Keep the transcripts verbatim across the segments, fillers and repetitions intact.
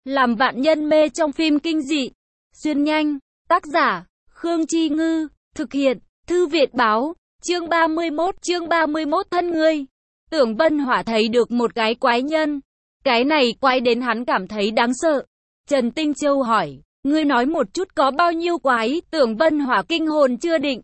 Làm vạn nhân mê trong phim kinh dị. Xuyên nhanh. Tác giả, Khương Chi Ngư. Thực hiện, Thư Việt Báo. Chương ba mươi mốt, chương ba mươi mốt thân ngươi. Tưởng Vân Hỏa thấy được một cái quái nhân. Cái này quái đến hắn cảm thấy đáng sợ. Trần Tinh Châu hỏi, ngươi nói một chút có bao nhiêu quái? Tưởng Vân Hỏa kinh hồn chưa định.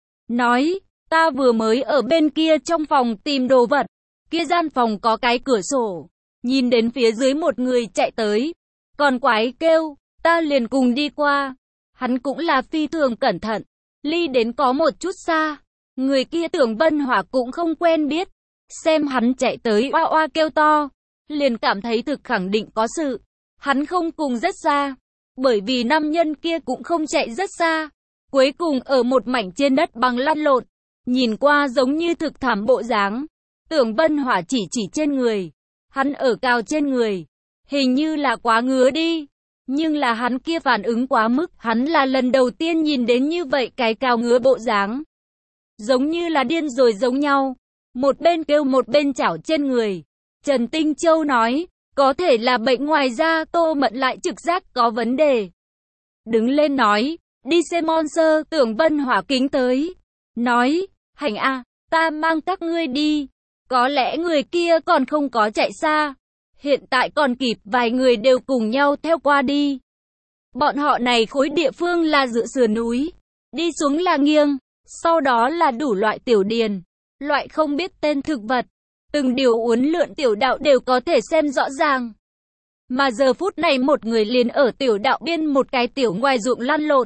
Nói, ta vừa mới ở bên kia trong phòng tìm đồ vật. Kia gian phòng có cái cửa sổ. Nhìn đến phía dưới một người chạy tới. Còn quái kêu, ta liền cùng đi qua. Hắn cũng là phi thường cẩn thận. Ly đến có một chút xa. Người kia Tưởng Vân Hỏa cũng không quen biết. Xem hắn chạy tới oa oa kêu to. Liền cảm thấy thực khẳng định có sự. Hắn không cùng rất xa. Bởi vì nam nhân kia cũng không chạy rất xa. Cuối cùng ở một mảnh trên đất bằng lăn lộn. Nhìn qua giống như thực thảm bộ dáng. Tưởng Vân Hỏa chỉ chỉ trên người. Hắn ở cao trên người. Hình như là quá ngứa đi. Nhưng là hắn kia phản ứng quá mức. Hắn là lần đầu tiên nhìn đến như vậy cái cao ngứa bộ dáng. Giống như là điên rồi giống nhau. Một bên kêu một bên chảo trên người. Trần Tinh Châu nói, có thể là bệnh ngoài da. Tô Mẫn lại trực giác có vấn đề. Đứng lên nói, đi xem monster. Tưởng Vân Hỏa kính tới. Nói, hành a, ta mang các ngươi đi. Có lẽ người kia còn không có chạy xa. Hiện tại còn kịp, vài người đều cùng nhau theo qua đi. Bọn họ này khối địa phương là dựa sườn núi. Đi xuống là nghiêng. Sau đó là đủ loại tiểu điền. Loại không biết tên thực vật. Từng điều uốn lượn tiểu đạo đều có thể xem rõ ràng. Mà giờ phút này một người liền ở tiểu đạo biên một cái tiểu ngoài ruộng lăn lộn.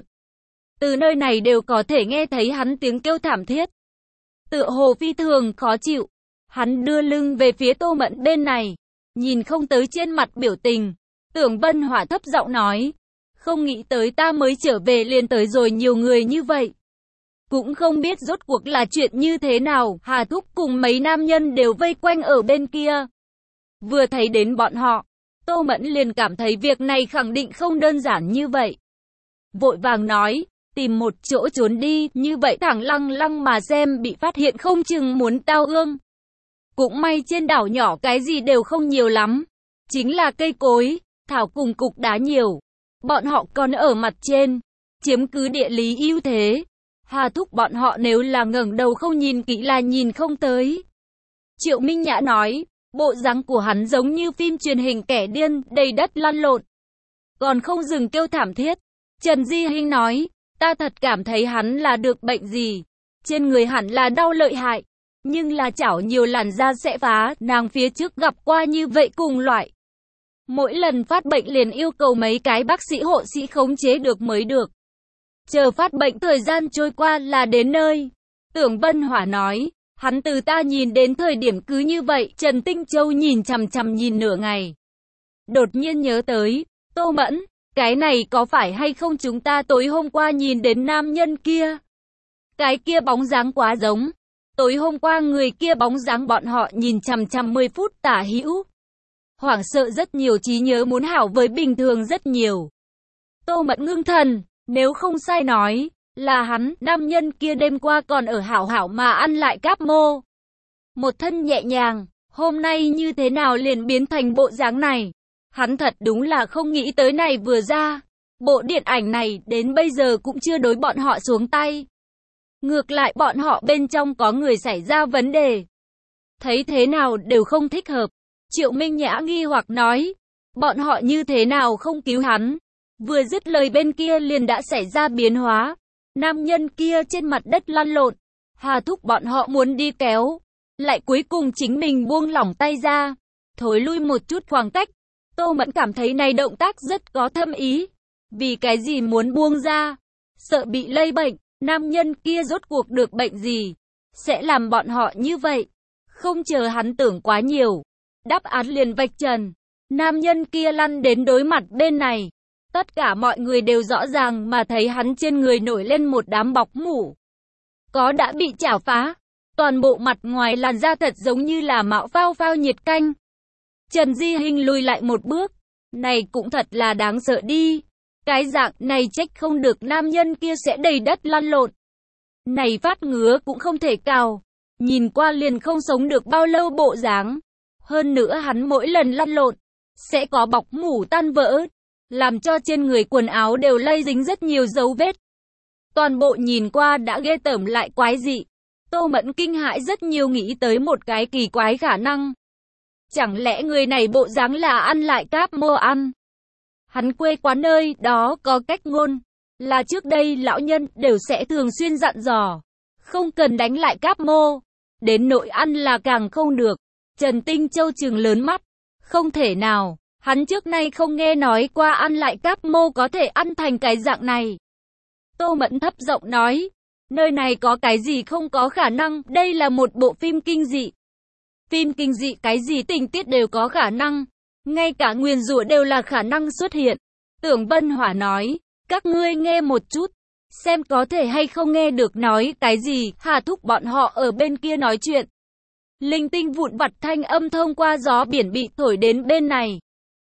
Từ nơi này đều có thể nghe thấy hắn tiếng kêu thảm thiết. Tựa hồ phi thường khó chịu. Hắn đưa lưng về phía Tô Mẫn bên này. Nhìn không tới trên mặt biểu tình. Tưởng Vân Hỏa thấp giọng nói. Không nghĩ tới ta mới trở về liền tới rồi nhiều người như vậy. Cũng không biết rốt cuộc là chuyện như thế nào. Hà Thúc cùng mấy nam nhân đều vây quanh ở bên kia. Vừa thấy đến bọn họ, Tô Mẫn liền cảm thấy việc này khẳng định không đơn giản như vậy. Vội vàng nói, tìm một chỗ trốn đi. Như vậy thẳng lăng lăng mà xem bị phát hiện không chừng muốn tao ương. Cũng may trên đảo nhỏ cái gì đều không nhiều lắm. Chính là cây cối, thảo cùng cục đá nhiều. Bọn họ còn ở mặt trên, chiếm cứ địa lý ưu thế. Hà Thúc bọn họ nếu là ngẩng đầu không nhìn kỹ là nhìn không tới. Triệu Minh Nhã nói, bộ dáng của hắn giống như phim truyền hình kẻ điên, đầy đất lăn lộn. Còn không dừng kêu thảm thiết. Trần Di Hinh nói, ta thật cảm thấy hắn là được bệnh gì. Trên người hẳn là đau lợi hại. Nhưng là chảo nhiều làn da sẽ phá, nàng phía trước gặp qua như vậy cùng loại. Mỗi lần phát bệnh liền yêu cầu mấy cái bác sĩ hộ sĩ khống chế được mới được. Chờ phát bệnh thời gian trôi qua là đến nơi. Tưởng Vân Hỏa nói, hắn từ ta nhìn đến thời điểm cứ như vậy. Trần Tinh Châu nhìn chằm chằm nhìn nửa ngày. Đột nhiên nhớ tới, Tô Mẫn, cái này có phải hay không chúng ta tối hôm qua nhìn đến nam nhân kia? Cái kia bóng dáng quá giống. Tối hôm qua người kia bóng dáng bọn họ nhìn chằm chằm mười phút tả hữu. Hoảng sợ rất nhiều, trí nhớ muốn hảo với bình thường rất nhiều. Tô Mẫn ngưng thần, nếu không sai nói, là hắn, nam nhân kia đêm qua còn ở hảo hảo mà ăn lại cáp mô. Một thân nhẹ nhàng, hôm nay như thế nào liền biến thành bộ dáng này. Hắn thật đúng là không nghĩ tới này vừa ra. Bộ điện ảnh này đến bây giờ cũng chưa đối bọn họ xuống tay. Ngược lại bọn họ bên trong có người xảy ra vấn đề. Thấy thế nào đều không thích hợp. Triệu Minh Nhã nghi hoặc nói. Bọn họ như thế nào không cứu hắn. Vừa dứt lời bên kia liền đã xảy ra biến hóa. Nam nhân kia trên mặt đất lăn lộn. Hà Thúc bọn họ muốn đi kéo. Lại cuối cùng chính mình buông lỏng tay ra. Thối lui một chút khoảng cách. Tô Mẫn cảm thấy này động tác rất có thâm ý. Vì cái gì muốn buông ra? Sợ bị lây bệnh. Nam nhân kia rốt cuộc được bệnh gì? Sẽ làm bọn họ như vậy? Không chờ hắn tưởng quá nhiều. Đáp án liền vạch trần. Nam nhân kia lăn đến đối mặt bên này. Tất cả mọi người đều rõ ràng mà thấy hắn trên người nổi lên một đám bọc mủ. Có đã bị chảo phá. Toàn bộ mặt ngoài làn da thật giống như là mạo phao phao nhiệt canh. Trần Di Hinh lùi lại một bước. Này cũng thật là đáng sợ đi. Cái dạng này trách không được nam nhân kia sẽ đầy đất lăn lộn. Này phát ngứa cũng không thể cào. Nhìn qua liền không sống được bao lâu bộ dáng. Hơn nữa hắn mỗi lần lăn lộn, sẽ có bọc mủ tan vỡ, làm cho trên người quần áo đều lây dính rất nhiều dấu vết. Toàn bộ nhìn qua đã ghê tởm lại quái dị. Tô Mẫn kinh hãi rất nhiều, nghĩ tới một cái kỳ quái khả năng. Chẳng lẽ người này bộ dáng là ăn lại cáp mô ăn? Hắn quê quán nơi đó có cách ngôn, là trước đây lão nhân đều sẽ thường xuyên dặn dò, không cần đánh lại cáp mô, đến nỗi ăn là càng không được. Trần Tinh Châu trừng lớn mắt, không thể nào, hắn trước nay không nghe nói qua ăn lại cáp mô có thể ăn thành cái dạng này. Tô Mẫn thấp giọng nói, nơi này có cái gì không có khả năng, đây là một bộ phim kinh dị. Phim kinh dị cái gì tình tiết đều có khả năng, ngay cả nguyền rủa đều là khả năng xuất hiện. Tưởng Vân Hỏa nói, các ngươi nghe một chút, xem có thể hay không nghe được nói cái gì. Hà Thúc bọn họ ở bên kia nói chuyện. Linh tinh vụn vặt thanh âm thông qua gió biển bị thổi đến bên này.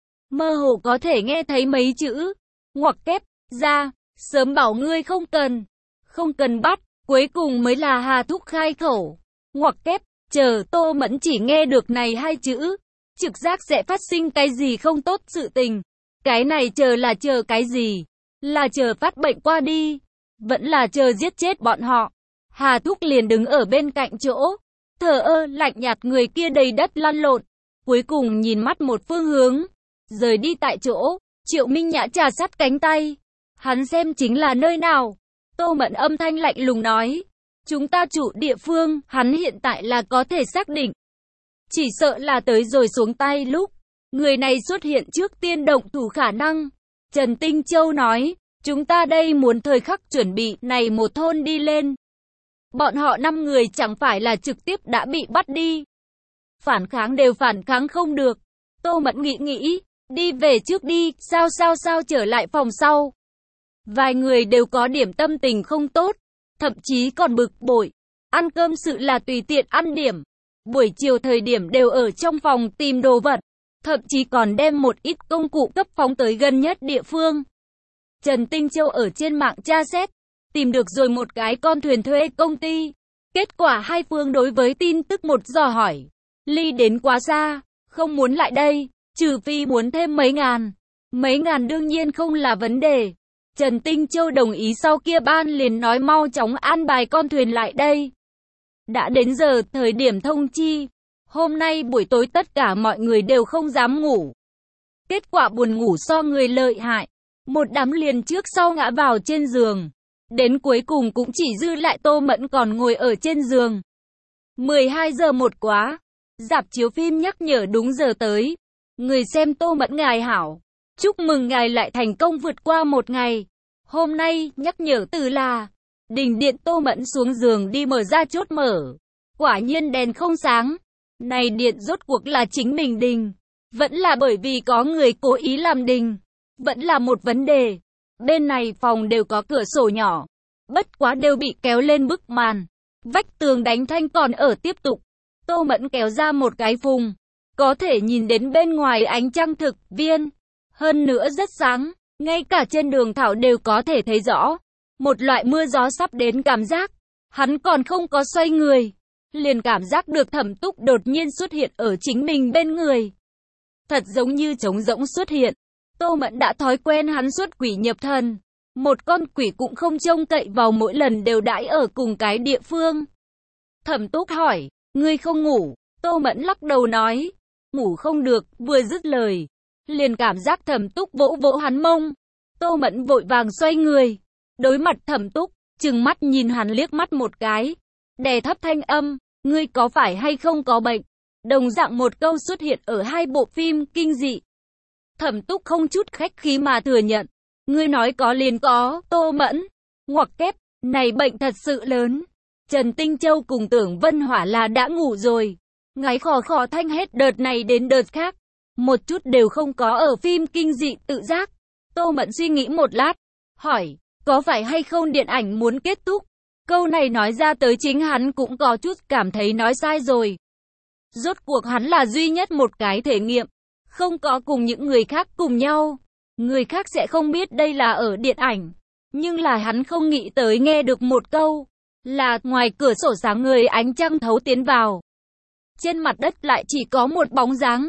Mơ hồ có thể nghe thấy mấy chữ, ngoặc kép, ra, sớm bảo ngươi không cần, không cần bắt, cuối cùng mới là Hà Thúc khai khẩu. Ngoặc kép, chờ. Tô Mẫn chỉ nghe được này hai chữ, trực giác sẽ phát sinh cái gì không tốt sự tình. Cái này chờ là chờ cái gì? Là chờ phát bệnh qua đi, vẫn là chờ giết chết bọn họ. Hà Thúc liền đứng ở bên cạnh chỗ, thờ ơ lạnh nhạt, người kia đầy đất lăn lộn, cuối cùng nhìn mắt một phương hướng, rời đi tại chỗ. Triệu Minh Nhã trà sát cánh tay, hắn xem chính là nơi nào. Tô Mẫn âm thanh lạnh lùng nói, chúng ta chủ địa phương, hắn hiện tại là có thể xác định. Chỉ sợ là tới rồi xuống tay lúc, người này xuất hiện trước tiên động thủ khả năng. Trần Tinh Châu nói, chúng ta đây muốn thời khắc chuẩn bị này một thôn đi lên. Bọn họ năm người chẳng phải là trực tiếp đã bị bắt đi. Phản kháng đều phản kháng không được. Tô Mẫn nghĩ nghĩ, đi về trước đi, sao sao sao trở lại phòng sau. Vài người đều có điểm tâm tình không tốt, thậm chí còn bực bội. Ăn cơm sự là tùy tiện ăn điểm. Buổi chiều thời điểm đều ở trong phòng tìm đồ vật, thậm chí còn đem một ít công cụ cấp phóng tới gần nhất địa phương. Trần Tinh Châu ở trên mạng tra xét, tìm được rồi một cái con thuyền thuê công ty. Kết quả hai phương đối với tin tức một dò hỏi, ly đến quá xa, không muốn lại đây, trừ phi muốn thêm mấy ngàn. Mấy ngàn đương nhiên không là vấn đề. Trần Tinh Châu đồng ý, sau kia ban liền nói mau chóng an bài con thuyền lại đây. Đã đến giờ thời điểm thông chi, hôm nay buổi tối tất cả mọi người đều không dám ngủ. Kết quả buồn ngủ so người lợi hại, một đám liền trước sau ngã vào trên giường. Đến cuối cùng cũng chỉ dư lại Tô Mẫn còn ngồi ở trên giường. mười hai giờ một quá, rạp chiếu phim nhắc nhở đúng giờ tới. Người xem Tô Mẫn ngài hảo, chúc mừng ngài lại thành công vượt qua một ngày. Hôm nay nhắc nhở từ là đình điện. Tô Mẫn xuống giường đi mở ra chốt mở, quả nhiên đèn không sáng. Này điện rốt cuộc là chính mình đình, vẫn là bởi vì có người cố ý làm đình, vẫn là một vấn đề. Bên này phòng đều có cửa sổ nhỏ, bất quá đều bị kéo lên bức màn, vách tường đánh thanh còn ở tiếp tục. Tô Mẫn kéo ra một cái vùng, có thể nhìn đến bên ngoài ánh trăng thực viên, hơn nữa rất sáng, ngay cả trên đường thảo đều có thể thấy rõ. Một loại mưa gió sắp đến cảm giác. Hắn còn không có xoay người, liền cảm giác được Thẩm Túc đột nhiên xuất hiện ở chính mình bên người. Thật giống như trống rỗng xuất hiện. Tô Mẫn đã thói quen hắn xuất quỷ nhập thần. Một con quỷ cũng không trông cậy vào mỗi lần đều đãi ở cùng cái địa phương. Thẩm Túc hỏi, ngươi không ngủ? Tô Mẫn lắc đầu nói, ngủ không được. Vừa dứt lời, liền cảm giác Thẩm Túc vỗ vỗ hắn mông. Tô Mẫn vội vàng xoay người, đối mặt Thẩm Túc, trừng mắt nhìn hắn liếc mắt một cái, đè thấp thanh âm, ngươi có phải hay không có bệnh? Đồng dạng một câu xuất hiện ở hai bộ phim kinh dị. Thẩm Túc không chút khách khí mà thừa nhận, ngươi nói có liền có. Tô Mẫn ngoặc kép, này bệnh thật sự lớn. Trần Tinh Châu cùng Tưởng Vân Hỏa là đã ngủ rồi, ngáy khò khò thanh hết đợt này đến đợt khác, một chút đều không có ở phim kinh dị tự giác. Tô Mẫn suy nghĩ một lát, hỏi, có phải hay không điện ảnh muốn kết thúc? Câu này nói ra tới chính hắn cũng có chút cảm thấy nói sai rồi. Rốt cuộc hắn là duy nhất một cái thể nghiệm, không có cùng những người khác cùng nhau. Người khác sẽ không biết đây là ở điện ảnh, nhưng là hắn không nghĩ tới nghe được một câu, là ngoài cửa sổ sáng người ánh trăng thấu tiến vào. Trên mặt đất lại chỉ có một bóng dáng,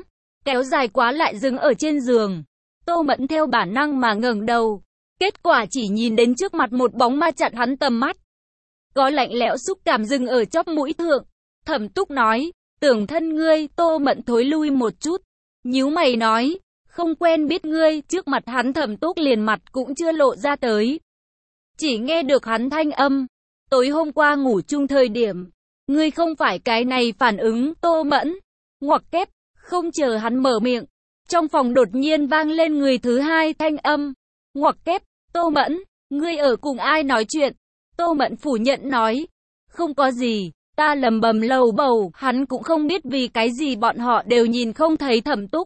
kéo dài quá lại dừng ở trên giường. Tô Mẫn theo bản năng mà ngẩng đầu. Kết quả chỉ nhìn đến trước mặt một bóng ma chặn hắn tầm mắt. Có lạnh lẽo xúc cảm dừng ở chóp mũi thượng. Thẩm Túc nói, tưởng thân ngươi. Tô Mẫn thối lui một chút, nhíu mày nói, không quen biết ngươi. Trước mặt hắn Thẩm Túc liền mặt cũng chưa lộ ra tới. Chỉ nghe được hắn thanh âm, tối hôm qua ngủ chung thời điểm, ngươi không phải cái này phản ứng. Tô Mẫn, ngoặc kép, không chờ hắn mở miệng, trong phòng đột nhiên vang lên người thứ hai thanh âm, ngoặc kép, Tô Mẫn, ngươi ở cùng ai nói chuyện? Tô Mẫn phủ nhận nói, không có gì, ta lầm bầm lầu bầu. Hắn cũng không biết vì cái gì bọn họ đều nhìn không thấy Thẩm Túc.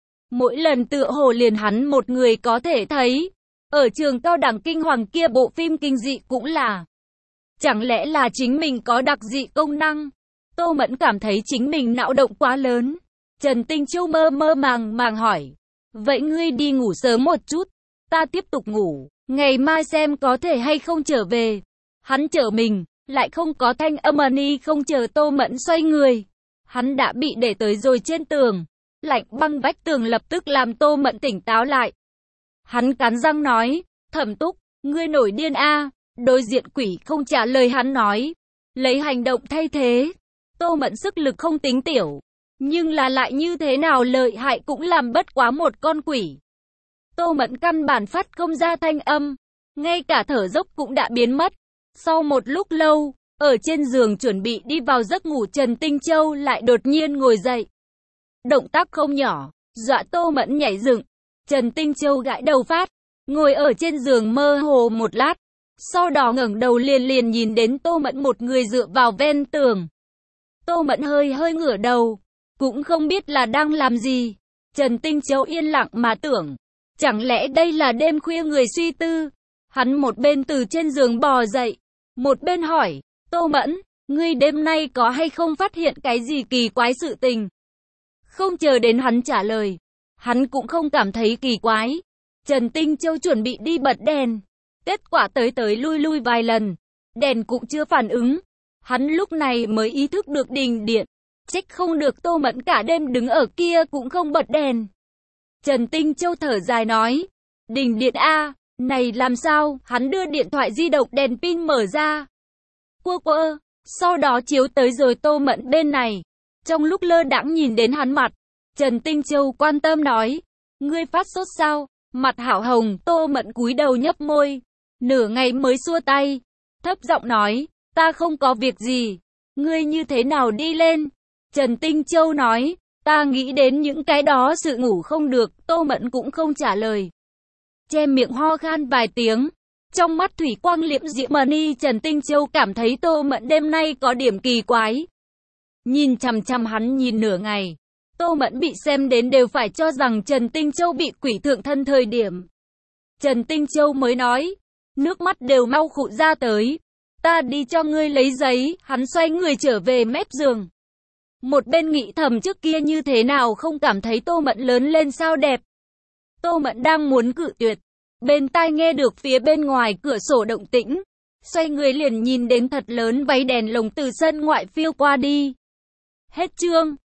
Mỗi lần tựa hồ liền hắn một người có thể thấy. Ở trường cao đẳng kinh hoàng kia bộ phim kinh dị cũng là. Chẳng lẽ là chính mình có đặc dị công năng? Tô Mẫn cảm thấy chính mình não động quá lớn. Trần Tinh Châu mơ mơ màng màng hỏi, vậy ngươi đi ngủ sớm một chút, ta tiếp tục ngủ, ngày mai xem có thể hay không trở về. Hắn trở mình, lại không có thanh âm ani. Không chờ Tô Mẫn xoay người, hắn đã bị để tới rồi trên tường. Lạnh băng vách tường lập tức làm Tô Mẫn tỉnh táo lại. Hắn cắn răng nói, Thẩm Túc, ngươi nổi điên a. Đối diện quỷ không trả lời hắn nói, lấy hành động thay thế. Tô Mẫn sức lực không tính tiểu, nhưng là lại như thế nào lợi hại cũng làm bất quá một con quỷ. Tô Mẫn căn bản phát không ra thanh âm, ngay cả thở dốc cũng đã biến mất. Sau một lúc lâu, ở trên giường chuẩn bị đi vào giấc ngủ Trần Tinh Châu lại đột nhiên ngồi dậy. Động tác không nhỏ, dọa Tô Mẫn nhảy dựng. Trần Tinh Châu gãi đầu phát, ngồi ở trên giường mơ hồ một lát. Sau đó ngẩng đầu liền liền nhìn đến Tô Mẫn một người dựa vào ven tường. Tô Mẫn hơi hơi ngửa đầu, cũng không biết là đang làm gì. Trần Tinh Châu yên lặng mà tưởng, chẳng lẽ đây là đêm khuya người suy tư. Hắn một bên từ trên giường bò dậy, một bên hỏi, Tô Mẫn, ngươi đêm nay có hay không phát hiện cái gì kỳ quái sự tình? Không chờ đến hắn trả lời, hắn cũng không cảm thấy kỳ quái. Trần Tinh Châu chuẩn bị đi bật đèn, kết quả tới tới lui lui vài lần, đèn cũng chưa phản ứng. Hắn lúc này mới ý thức được đình điện, trách không được Tô Mẫn cả đêm đứng ở kia cũng không bật đèn. Trần Tinh Châu thở dài nói, đình điện a, này làm sao? Hắn đưa điện thoại di động đèn pin mở ra, quơ quơ, sau đó chiếu tới rồi Tô Mẫn bên này. Trong lúc lơ đãng nhìn đến hắn mặt, Trần Tinh Châu quan tâm nói, ngươi phát sốt sao? Mặt hảo hồng. Tô Mẫn cúi đầu nhấp môi, nửa ngày mới xua tay, thấp giọng nói, ta không có việc gì, ngươi như thế nào đi lên? Trần Tinh Châu nói, ta nghĩ đến những cái đó sự ngủ không được. Tô Mẫn cũng không trả lời, che miệng ho khan vài tiếng, trong mắt thủy quang liễm diễm mani. Trần Tinh Châu cảm thấy Tô Mẫn đêm nay có điểm kỳ quái, nhìn chằm chằm hắn nhìn nửa ngày. Tô Mẫn bị xem đến đều phải cho rằng Trần Tinh Châu bị quỷ thượng thân thời điểm. Trần Tinh Châu mới nói, nước mắt đều mau khụ ra tới, ta đi cho ngươi lấy giấy. Hắn xoay người trở về mép giường, một bên nghĩ thầm trước kia như thế nào không cảm thấy Tô Mẫn lớn lên sao đẹp. Tô Mẫn đang muốn cự tuyệt, bên tai nghe được phía bên ngoài cửa sổ động tĩnh, xoay người liền nhìn đến thật lớn váy đèn lồng từ sân ngoại phiêu qua đi. Hết chương.